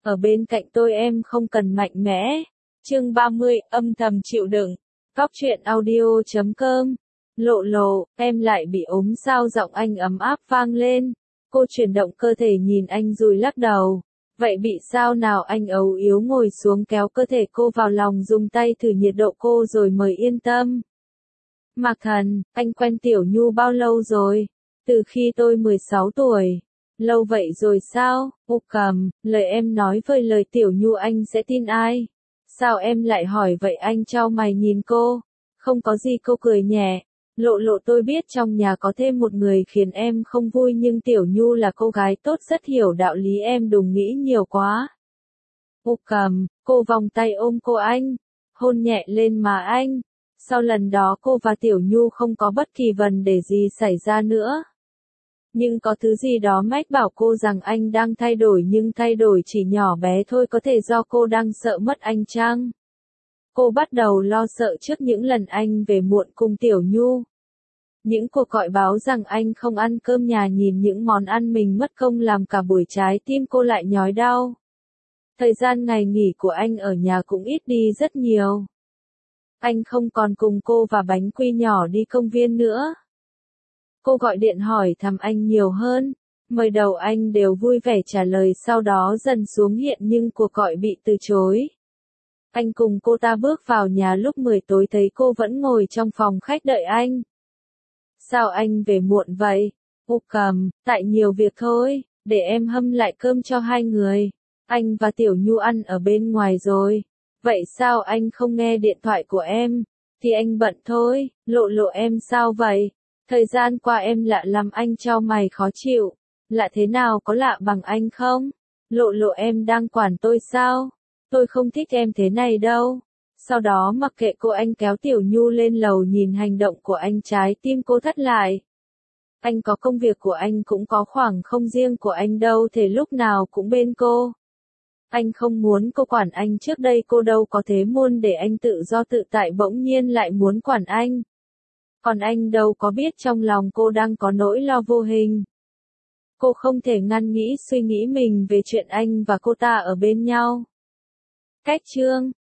ở bên cạnh tôi em không cần mạnh mẽ. Chương 30, âm thầm chịu đựng. Góc truyện audio.com. Lộ lộ, em lại bị ốm sao? Giọng anh ấm áp vang lên. Cô chuyển động cơ thể nhìn anh rồi lắc đầu. Vậy bị sao nào? Anh ấu yếu ngồi xuống kéo cơ thể cô vào lòng, dùng tay thử nhiệt độ cô rồi mới yên tâm. Mạc Thần, anh quen Tiểu Nhu bao lâu rồi? Từ khi tôi 16 tuổi. Lâu vậy rồi sao? Úc Cầm, lời em nói với lời Tiểu Nhu anh sẽ tin ai? Sao em lại hỏi vậy? Anh chau mày nhìn cô. Không có gì, cô cười nhẹ. Lộ lộ, tôi biết trong nhà có thêm một người khiến em không vui, nhưng Tiểu Nhu là cô gái tốt, rất hiểu đạo lý, em đừng nghĩ nhiều quá. Úc Cầm, cô vòng tay ôm cô anh, hôn nhẹ lên má anh. Sau lần đó cô và Tiểu Nhu không có bất kỳ vấn đề gì xảy ra nữa. Nhưng có thứ gì đó mách bảo cô rằng anh đang thay đổi, nhưng thay đổi chỉ nhỏ bé thôi, có thể do cô đang sợ mất anh chăng? Cô bắt đầu lo sợ trước những lần anh về muộn cùng Tiểu Nhu. Những cuộc gọi báo rằng anh không ăn cơm nhà, nhìn những món ăn mình mất công làm cả buổi, trái tim cô lại nhói đau. Thời gian ngày nghỉ của anh ở nhà cũng ít đi rất nhiều. Anh không còn cùng cô và bánh quy nhỏ đi công viên nữa. Cô gọi điện hỏi thăm anh nhiều hơn. Mới đầu anh đều vui vẻ trả lời, sau đó dần xuống hiện nhưng cuộc gọi bị từ chối. Anh cùng cô ta bước vào nhà lúc 10 tối, thấy cô vẫn ngồi trong phòng khách đợi anh. Sao anh về muộn vậy? Úc Cầm, tại nhiều việc thôi, để em hâm lại cơm cho hai người. Anh và Tiểu Nhu ăn ở bên ngoài rồi. Vậy sao anh không nghe điện thoại của em? Thì anh bận thôi. Lộ lộ, em sao vậy? Thời gian qua em lạ lắm. Anh chau mày khó chịu. Lạ thế nào? Có lạ bằng anh không? Lộ lộ, em đang quản tôi sao? Tôi không thích em thế này đâu. Sau đó mặc kệ cô, anh kéo Tiểu Nhu lên lầu, nhìn hành động của anh trái tim cô thắt lại. Anh có công việc của anh, cũng có khoảng không riêng của anh đâu thể lúc nào cũng bên cô. Anh không muốn cô quản anh, trước đây cô đâu có thế, muốn để anh tự do tự tại, bỗng nhiên lại muốn quản anh. Còn anh đâu có biết trong lòng cô đang có nỗi lo vô hình. Cô không thể ngăn nghĩ suy nghĩ mình về chuyện anh và cô ta ở bên nhau. Cách chương